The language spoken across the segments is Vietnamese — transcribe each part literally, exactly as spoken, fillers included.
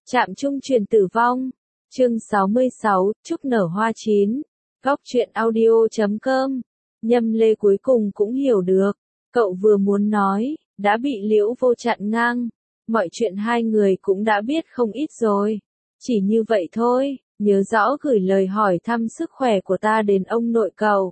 Trạm trung truyền tử vong. Chương sáu mươi sáu, Trúc nở hoa chín. Góc truyện audio chấm com. Nhâm Lê cuối cùng cũng hiểu được. Cậu vừa muốn nói, đã bị Liễu Vô chặn ngang. Mọi chuyện hai người cũng đã biết không ít rồi. Chỉ như vậy thôi, nhớ rõ gửi lời hỏi thăm sức khỏe của ta đến ông nội cậu.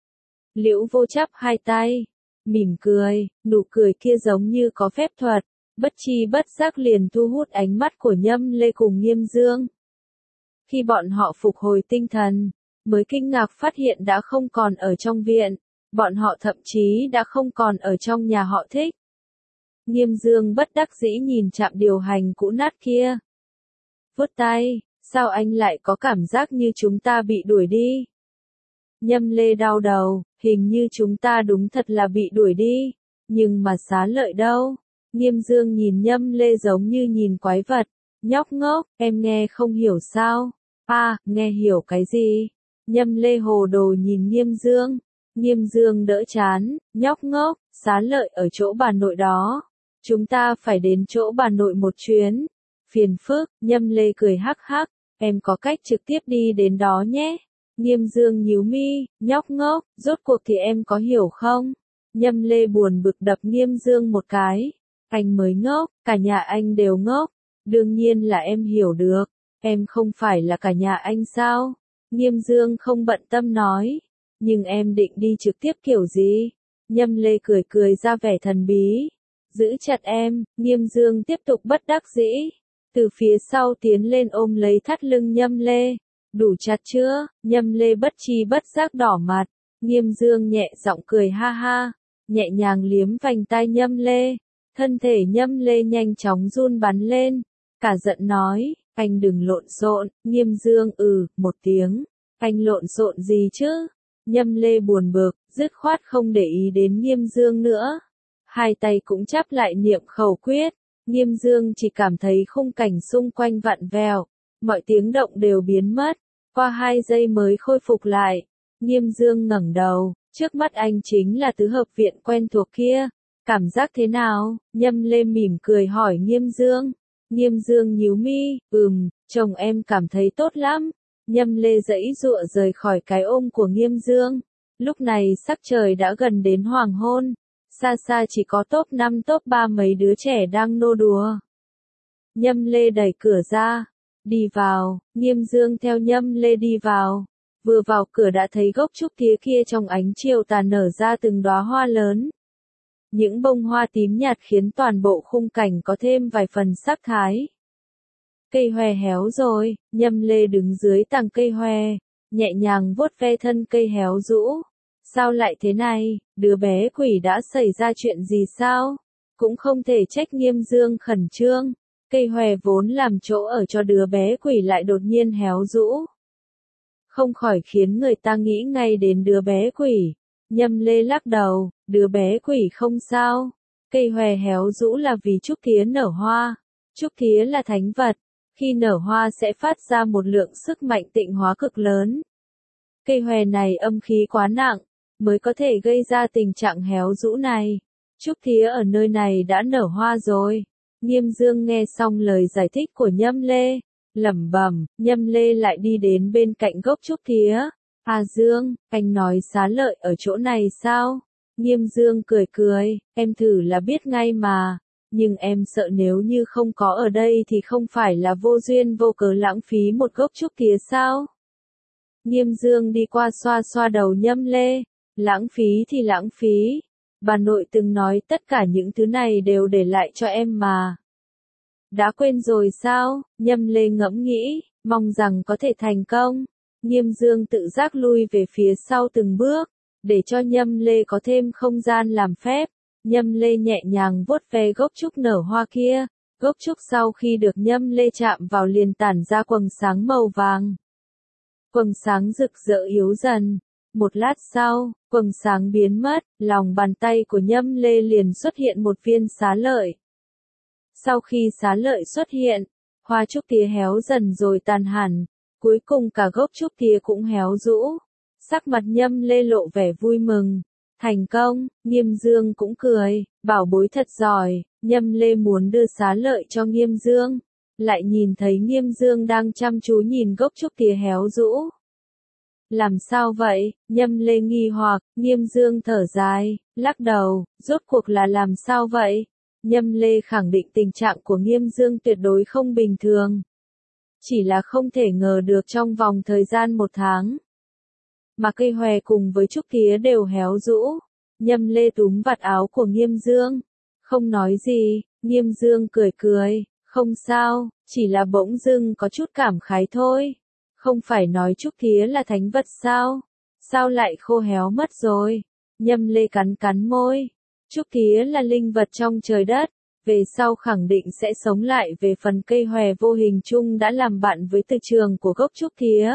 Liễu Vô chắp hai tay, mỉm cười, nụ cười kia giống như có phép thuật, bất chi bất giác liền thu hút ánh mắt của Nhâm Lê cùng Nghiêm Dương. Khi bọn họ phục hồi tinh thần, mới kinh ngạc phát hiện đã không còn ở trong viện, bọn họ thậm chí đã không còn ở trong nhà họ Thích. Nghiêm Dương bất đắc dĩ nhìn trạm điều hành cũ nát kia. Vuốt tay, sao anh lại có cảm giác như chúng ta bị đuổi đi? Nhâm Lê đau đầu, hình như chúng ta đúng thật là bị đuổi đi, nhưng mà Xá Lợi đâu? Nghiêm Dương nhìn Nhâm Lê giống như nhìn quái vật. Nhóc ngốc, em nghe không hiểu sao? À, nghe hiểu cái gì? Nhâm Lê hồ đồ nhìn Nghiêm Dương. Nghiêm Dương đỡ chán, nhóc ngốc, Xá Lợi ở chỗ bà nội đó. Chúng ta phải đến chỗ bà nội một chuyến. Phiền phức, Nhâm Lê cười hắc hắc, em có cách trực tiếp đi đến đó nhé. Nghiêm Dương nhíu mi, nhóc ngốc, rốt cuộc thì em có hiểu không? Nhâm Lê buồn bực đập Nghiêm Dương một cái. Anh mới ngốc, cả nhà anh đều ngốc. Đương nhiên là em hiểu được, em không phải là cả nhà anh sao? Nghiêm Dương không bận tâm nói, nhưng em định đi trực tiếp kiểu gì? Nhâm Lê cười cười ra vẻ thần bí, giữ chặt em. Nghiêm Dương tiếp tục bất đắc dĩ, từ phía sau tiến lên ôm lấy thắt lưng Nhâm Lê. Đủ chặt chưa? Nhâm Lê bất chi bất giác đỏ mặt. Nghiêm Dương nhẹ giọng cười ha ha, nhẹ nhàng liếm vành tai Nhâm Lê. Thân thể Nhâm Lê nhanh chóng run bắn lên, cả giận nói, anh đừng lộn xộn. Nghiêm Dương ừ, một tiếng, anh lộn xộn gì chứ? Nhâm Lê buồn bực, dứt khoát không để ý đến Nghiêm Dương nữa. Hai tay cũng chắp lại niệm khẩu quyết. Nghiêm Dương chỉ cảm thấy khung cảnh xung quanh vặn vẹo, mọi tiếng động đều biến mất, qua hai giây mới khôi phục lại. Nghiêm Dương ngẩng đầu, trước mắt anh chính là tứ hợp viện quen thuộc kia. Cảm giác thế nào? Nhâm Lê mỉm cười hỏi Nghiêm Dương. Nghiêm Dương nhíu mi, ừm, chồng em cảm thấy tốt lắm. Nhâm Lê giãy giụa rời khỏi cái ôm của Nghiêm Dương. Lúc này sắc trời đã gần đến hoàng hôn. Xa xa chỉ có top năm top ba mấy đứa trẻ đang nô đùa. Nhâm Lê đẩy cửa ra. Đi vào, Nghiêm Dương theo Nhâm Lê đi vào. Vừa vào cửa đã thấy gốc trúc tía kia trong ánh chiều tà nở ra từng đóa hoa lớn. Những bông hoa tím nhạt khiến toàn bộ khung cảnh có thêm vài phần sắc thái. Cây hòe héo rồi, Nhâm Lê đứng dưới tàng cây hòe, nhẹ nhàng vuốt ve thân cây héo rũ. Sao lại thế này, đứa bé quỷ đã xảy ra chuyện gì sao? Cũng không thể trách Nghiêm Dương khẩn trương, cây hòe vốn làm chỗ ở cho đứa bé quỷ lại đột nhiên héo rũ. Không khỏi khiến người ta nghĩ ngay đến đứa bé quỷ. Nhâm Lê lắc đầu, đứa bé quỷ không sao. Cây hòe héo rũ là vì trúc tía nở hoa. Trúc tía là thánh vật, khi nở hoa sẽ phát ra một lượng sức mạnh tịnh hóa cực lớn. Cây hòe này âm khí quá nặng, mới có thể gây ra tình trạng héo rũ này. Trúc tía ở nơi này đã nở hoa rồi. Nghiêm Dương nghe xong lời giải thích của Nhâm Lê, lẩm bẩm. Nhâm Lê lại đi đến bên cạnh gốc trúc tía. À Dương, anh nói Xá Lợi ở chỗ này sao? Nghiêm Dương cười cười, em thử là biết ngay mà. Nhưng em sợ nếu như không có ở đây thì không phải là vô duyên vô cớ lãng phí một gốc trúc tía sao? Nghiêm Dương đi qua xoa xoa đầu Nhâm Lê. Lãng phí thì lãng phí. Bà nội từng nói tất cả những thứ này đều để lại cho em mà. Đã quên rồi sao? Nhâm Lê ngẫm nghĩ, mong rằng có thể thành công. Nghiêm Dương tự giác lui về phía sau từng bước, để cho Nhâm Lê có thêm không gian làm phép. Nhâm Lê nhẹ nhàng vuốt ve gốc trúc nở hoa kia, gốc trúc sau khi được Nhâm Lê chạm vào liền tản ra quầng sáng màu vàng. Quầng sáng rực rỡ yếu dần, một lát sau, quầng sáng biến mất, lòng bàn tay của Nhâm Lê liền xuất hiện một viên Xá Lợi. Sau khi Xá Lợi xuất hiện, hoa trúc tía héo dần rồi tàn hẳn. Cuối cùng cả gốc trúc tía cũng héo rũ. Sắc mặt Nhâm Lê lộ vẻ vui mừng. Thành công, Nghiêm Dương cũng cười, bảo bối thật giỏi. Nhâm Lê muốn đưa Xá Lợi cho Nghiêm Dương. lại nhìn thấy Nghiêm Dương đang chăm chú nhìn gốc trúc tía héo rũ. Làm sao vậy? Nhâm Lê nghi hoặc, Nghiêm Dương thở dài, lắc đầu, rốt cuộc là làm sao vậy? Nhâm Lê khẳng định tình trạng của Nghiêm Dương tuyệt đối không bình thường. Chỉ là không thể ngờ được trong vòng thời gian một tháng, mà cây hòe cùng với trúc tía đều héo rũ. Nhâm Lê túm vạt áo của Nghiêm Dương, không nói gì. Nghiêm Dương cười cười, không sao, chỉ là bỗng dưng có chút cảm khái thôi. Không phải nói trúc tía là thánh vật sao? Sao lại khô héo mất rồi? Nhâm Lê cắn cắn môi. Trúc tía là linh vật trong trời đất, về sau khẳng định sẽ sống lại. Về phần cây hòe vô hình chung đã làm bạn với từ trường của gốc trúc tía,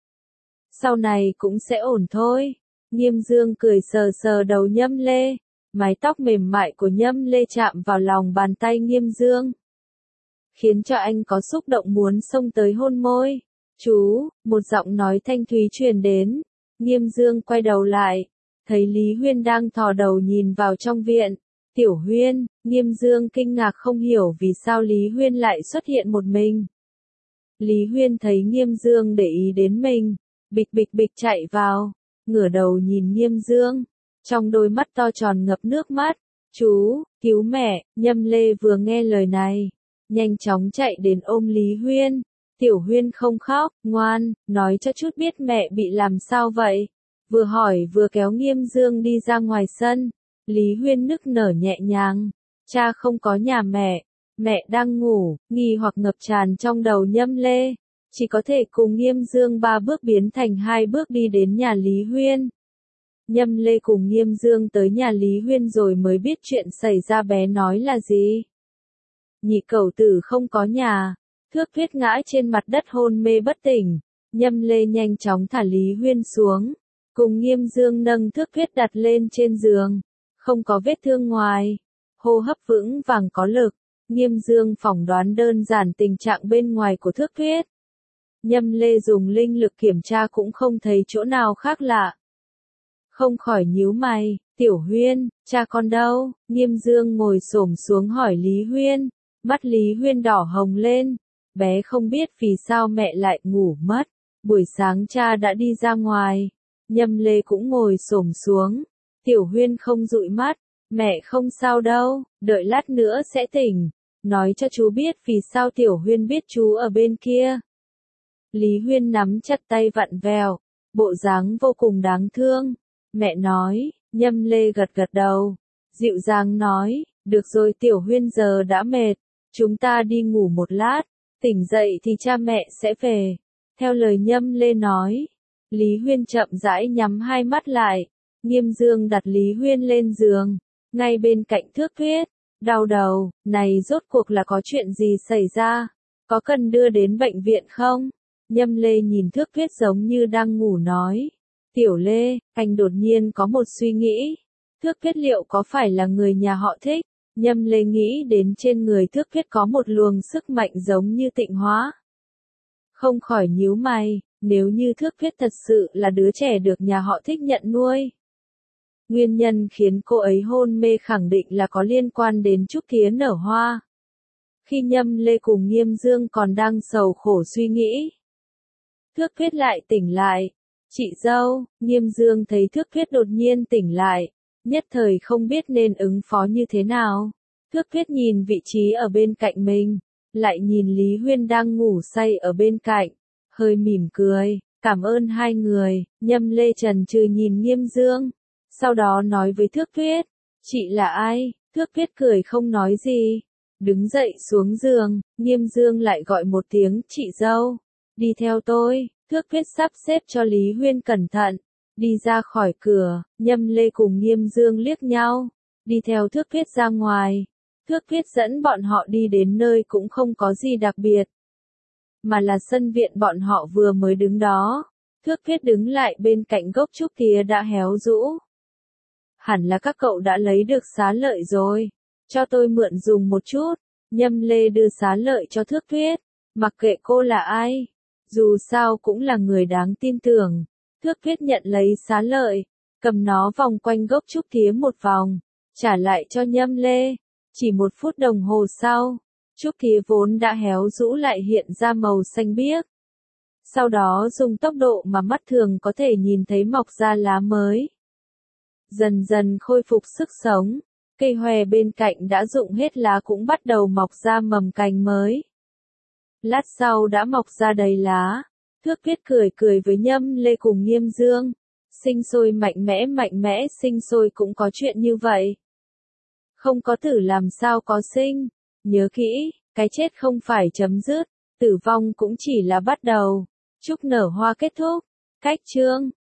sau này cũng sẽ ổn thôi. Nghiêm Dương cười sờ sờ đầu Nhâm Lê, mái tóc mềm mại của Nhâm Lê chạm vào lòng bàn tay Nghiêm Dương, khiến cho anh có xúc động muốn xông tới hôn môi. Chú, một giọng nói thanh thúy truyền đến. Nghiêm Dương quay đầu lại, thấy Lý Huyên đang thò đầu nhìn vào trong viện. Tiểu Huyên, Nghiêm Dương kinh ngạc không hiểu vì sao Lý Huyên lại xuất hiện một mình. Lý Huyên thấy Nghiêm Dương để ý đến mình, bịch bịch bịch chạy vào, ngửa đầu nhìn Nghiêm Dương, trong đôi mắt to tròn ngập nước mắt. Chú, cứu mẹ. Nhâm Lê vừa nghe lời này, nhanh chóng chạy đến ôm Lý Huyên. Tiểu Huyên không khóc, ngoan, nói cho chút biết mẹ bị làm sao vậy. Vừa hỏi vừa kéo Nghiêm Dương đi ra ngoài sân. Lý Huyên nức nở nhẹ nhàng, cha không có nhà mẹ, mẹ đang ngủ. Nghi hoặc ngập tràn trong đầu Nhâm Lê, chỉ có thể cùng Nghiêm Dương ba bước biến thành hai bước đi đến nhà Lý Huyên. Nhâm Lê cùng Nghiêm Dương tới nhà Lý Huyên rồi mới biết chuyện xảy ra. Bé nói là gì? Nhị cẩu tử không có nhà. Thước Thuyết ngã trên mặt đất hôn mê bất tỉnh. Nhâm Lê nhanh chóng thả Lý Huyên xuống, cùng Nghiêm Dương nâng Thước Thuyết đặt lên trên giường. Không có vết thương ngoài, hô hấp vững vàng có lực. Nghiêm Dương phỏng đoán đơn giản tình trạng bên ngoài của Thước Thuyết. Nhâm Lê dùng linh lực kiểm tra cũng không thấy chỗ nào khác lạ. Không khỏi nhíu mày. Tiểu Huyên, cha con đâu? Nghiêm Dương ngồi xổm xuống hỏi Lý Huyên. Mắt Lý Huyên đỏ hồng lên. Bé không biết vì sao mẹ lại ngủ mất. Buổi sáng cha đã đi ra ngoài. Nhâm Lê cũng ngồi xổm xuống. Tiểu Huyên không dụi mắt. Mẹ không sao đâu, đợi lát nữa sẽ tỉnh. Nói cho chú biết vì sao Tiểu Huyên biết chú ở bên kia. Lý Huyên nắm chặt tay vặn vẹo, bộ dáng vô cùng đáng thương. Mẹ nói. Nhâm Lê gật gật đầu, dịu dàng nói, được rồi Tiểu Huyên giờ đã mệt, chúng ta đi ngủ một lát, tỉnh dậy thì cha mẹ sẽ về. Theo lời Nhâm Lê nói, Lý Huyên chậm rãi nhắm hai mắt lại. Nghiêm Dương đặt Lý Huyên lên giường, ngay bên cạnh Thước Thuyết. Đau đầu, này rốt cuộc là có chuyện gì xảy ra? Có cần đưa đến bệnh viện không? Nhâm Lê nhìn Thước Thuyết giống như đang ngủ nói. Tiểu Lê, anh đột nhiên có một suy nghĩ. Thước Thuyết liệu có phải là người nhà họ Thích? Nhâm Lê nghĩ đến trên người Thước Thuyết có một luồng sức mạnh giống như tịnh hóa. Không khỏi nhíu mày, nếu như Thước Thuyết thật sự là đứa trẻ được nhà họ Thích nhận nuôi. Nguyên nhân khiến cô ấy hôn mê khẳng định là có liên quan đến trúc tía nở hoa. Khi Nhâm Lê cùng Nghiêm Dương còn đang sầu khổ suy nghĩ, Thước Thuyết lại tỉnh lại. Chị dâu. Nghiêm Dương thấy Thước Thuyết đột nhiên tỉnh lại, nhất thời không biết nên ứng phó như thế nào. Thước Thuyết nhìn vị trí ở bên cạnh mình, lại nhìn Lý Huyên đang ngủ say ở bên cạnh, hơi mỉm cười, cảm ơn hai người. Nhâm Lê chần chừ nhìn Nghiêm Dương, sau đó nói với Thước Thuyết, chị là ai? Thước Thuyết cười không nói gì, đứng dậy xuống giường. Nghiêm Dương lại gọi một tiếng, chị dâu, đi theo tôi. Thước Thuyết sắp xếp cho Lý Huyên cẩn thận, đi ra khỏi cửa. Nhâm Lê cùng Nghiêm Dương liếc nhau, đi theo Thước Thuyết ra ngoài. Thước Thuyết dẫn bọn họ đi đến nơi cũng không có gì đặc biệt, mà là sân viện bọn họ vừa mới đứng đó. Thước Thuyết đứng lại bên cạnh gốc trúc tía đã héo rũ. Hẳn là các cậu đã lấy được xá lợi rồi, cho tôi mượn dùng một chút. Nhâm Lê đưa xá lợi cho Thước Thuyết, mặc kệ cô là ai, dù sao cũng là người đáng tin tưởng. Thước Thuyết nhận lấy xá lợi, cầm nó vòng quanh gốc trúc tía một vòng, trả lại cho Nhâm Lê. Chỉ một phút đồng hồ sau, Trúc thía vốn đã héo rũ lại hiện ra màu xanh biếc. Sau đó dùng tốc độ mà mắt thường có thể nhìn thấy mọc ra lá mới. Dần dần khôi phục sức sống, cây hòe bên cạnh đã rụng hết lá cũng bắt đầu mọc ra mầm cành mới. Lát sau đã mọc ra đầy lá. Thước Viết cười cười với Nhâm Lê cùng Nghiêm Dương. Sinh sôi mạnh mẽ mạnh mẽ sinh sôi cũng có chuyện như vậy. Không có tử làm sao có sinh. Nhớ kỹ, cái chết không phải chấm dứt, tử vong cũng chỉ là bắt đầu. Chúc nở hoa kết thúc. Cách chương